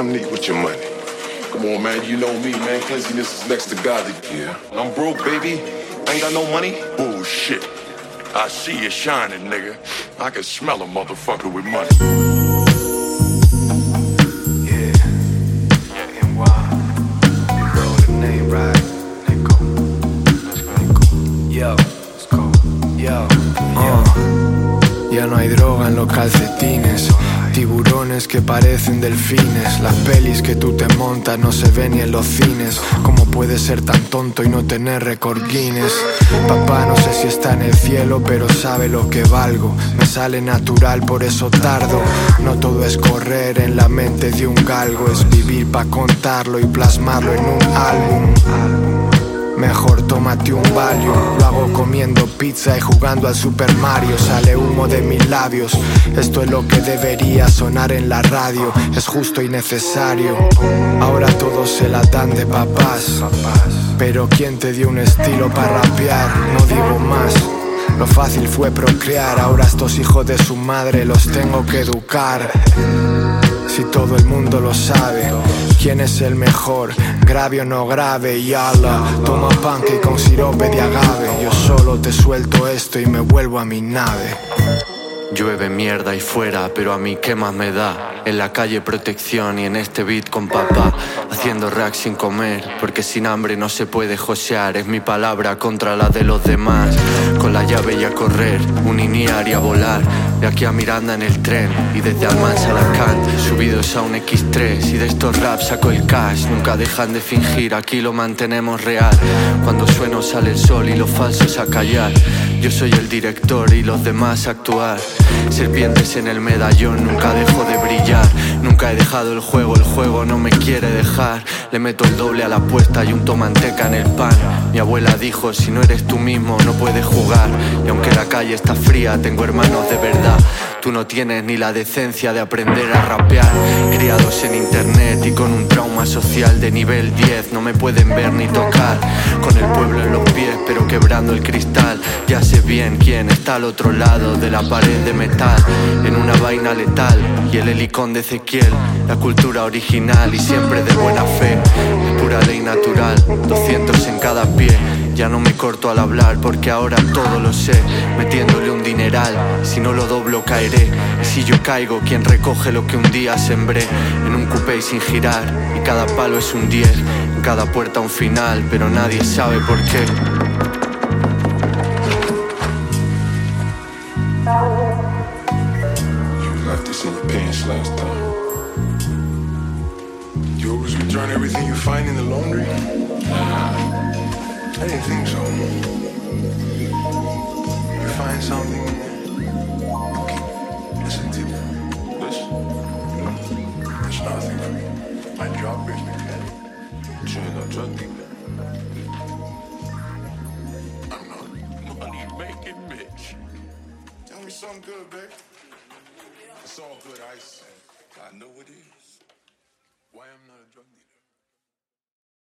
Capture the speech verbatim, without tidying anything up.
damn neat with your money. Come on, man, you know me, man. Cleanliness is next to God. Yeah. I'm broke, baby. I ain't got no money. Bullshit. I see you shining, nigga. I can smell a motherfucker with money. Yeah. Yeah, N Y. Big bro, the name right. Let go. Let's go. Yo. Let's go. Yo. Uh. Ya no hay droga en los calcetines. Tiburones que parecen delfines. Las pelis que tú te montas no se ven ni en los cines. ¿Cómo puedes ser tan tonto y no tener récord Guinness? Papá no sé si está en el cielo, pero sabe lo que valgo. Me sale natural, por eso tardo. No todo es correr en la mente de un galgo. Es vivir pa' contarlo y plasmarlo en un álbum. Mejor tómate un Valium. Lo hago comiendo pizza y jugando al Super Mario. Sale humo de mis labios. Esto es lo que debería sonar en la radio. Es justo y necesario. Ahora todos se la dan de papás. Pero ¿quién te dio un estilo para rapear? No digo más. Lo fácil fue procrear. Ahora estos hijos de su madre los tengo que educar. Si todo el mundo lo sabe, ¿quién es el mejor? Grave o no grave, y ala. Toma pancake con sirope de agave. Yo solo te suelto esto y me vuelvo a mi nave. Llueve mierda y fuera, pero a mí qué más me da. En la calle protección y en este beat con papá. Haciendo rack sin comer, porque sin hambre no se puede josear. Es mi palabra contra la de los demás. Con la llave y a correr, un iniar y a volar. De aquí a Miranda en el tren y desde Almansa a Alacant, subidos a un equis tres. Y de estos raps saco el cash, nunca dejan de fingir, aquí lo mantenemos real. Cuando sueno sale el sol y los falsos a callar. Yo soy el director y los demás a actuar. Serpientes en el medallón, nunca dejo de brillar. Nunca he dejado el juego, el juego no me quiere dejar. Le meto el doble a la apuesta y unto manteca en el pan. Mi abuela dijo, si no eres tú mismo no puedes jugar. Y aunque la calle está fría, tengo hermanos de verdad. Tú no tienes ni la decencia de aprender a rapear. Criados en internet y con un trauma social de nivel diez. No me pueden ver ni tocar. Con el pueblo en los pies pero quebrando el cristal. Ya sé bien quién está al otro lado de la pared de metal. En una vaina letal y el helicón de Ezequiel. La cultura original y siempre de buena fe. Es pura ley natural, doscientos en cada pie. Ya no me corto al hablar porque ahora todo lo sé. Metiéndole un dineral, si no lo doblo caeré. Y si yo caigo, ¿quién recoge lo que un día sembré? En un coupé y sin girar, y cada palo es un diez. En cada puerta un final, pero nadie sabe por qué. You left this in your pants last time. You always return everything you find in the laundry? Nah. I didn't think so. You find something, listen to this. It's nothing for me. My job is to turn the drug I'm not money making bitch. Tell me something good, babe. It's all good, Ice. I know it is. Why I'm not a drug dealer.